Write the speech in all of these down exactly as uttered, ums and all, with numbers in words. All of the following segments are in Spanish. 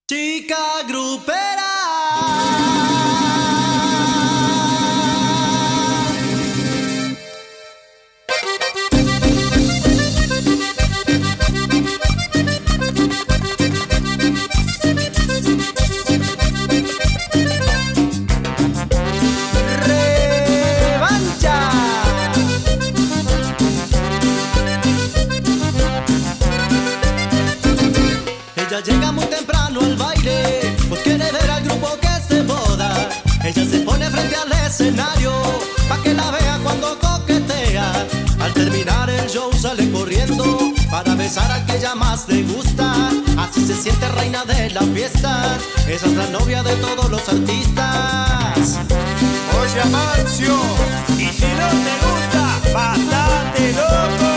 Chica grupera. Ella llega muy temprano al baile, pues quiere ver al grupo que se moda. Ella se pone frente al escenario, pa' que la vea cuando coquetea. Al terminar el show sale corriendo, para besar al que ella más le gusta. Así se siente reina de la fiesta, esa es la novia de todos los artistas. Oye Amancio, y si no te gusta, bastante loco.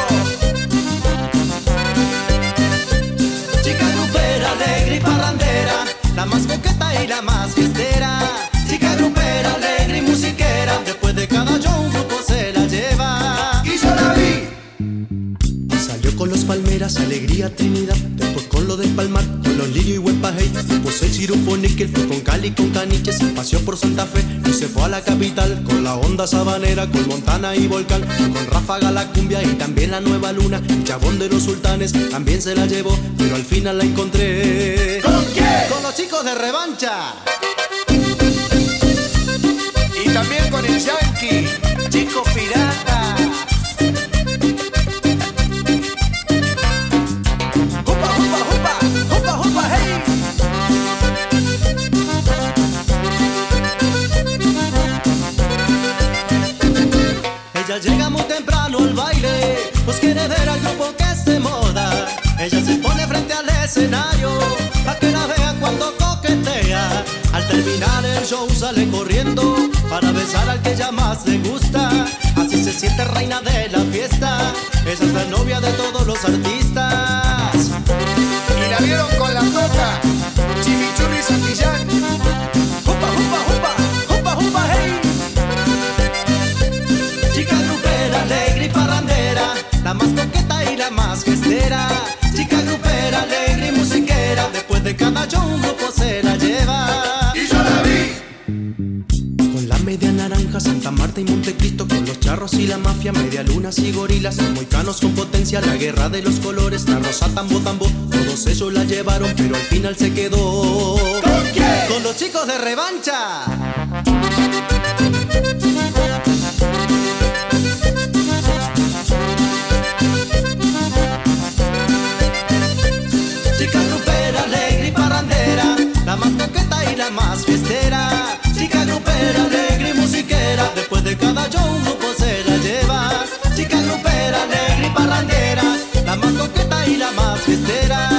Alegre y parrandera, la más coqueta y la más fiestera. Chica grupera, alegre y musiquera, después de cada show un grupo se la lleva. Y yo la vi. Salió con los Palmeras, Alegría, Trinidad. Después con lo del Palmar, con los Lirio y Huepa Hey. Después el Sirupo Níquel, fue con Cali, con Caniche. Se paseó por Santa Fe y se fue a la capital. Con la onda sabanera, con Montana y Volcán. Con Ráfaga la cumbia y también la Nueva Luna. El Chabón de los Sultanes también se la llevó, pero al final la encontré. ¿Con quién? Con los chicos de Revancha. Y también con el Yankee, Chico Pirata. ¡Jupa, jupa, jupa! ¡Jupa, jupa, hey! Ella llega muy temprano al baile, pues quiere ver al grupo que se moda. Ella se pone frente al escenario, pa' que la vea cuando coquetea. Al terminar el show sale corriendo, para besar al que ella más le gusta. Así se siente reina de la fiesta, esa es la novia de todos los artistas. Y la vieron con la toca, Chimichurri Santillán. ¡Jupa, jupa, jupa! ¡Jupa, jupa, hey! Chica grupera, alegre y parrandera, la más coqueta y la más fiestera. Chica grupera, alegre y musiquera, después de cada show un grupo se la lleva. Y yo la vi. Con la media naranja, Santa Marta y Montecristo, con los charros y la mafia, media lunas y gorilas, los moicanos con potencia, la guerra de los colores, la rosa tambo tambo, todos ellos la llevaron, pero al final se quedó. ¿Con quién? Con los chicos de Revancha. Chica grupera, alegre y parrandera, la más coqueta y la más fiestera. Chica grupera, alegre y musiquera, después de cada show un grupo se la lleva. Chica grupera, alegre y parrandera, la más coqueta y la más fiestera.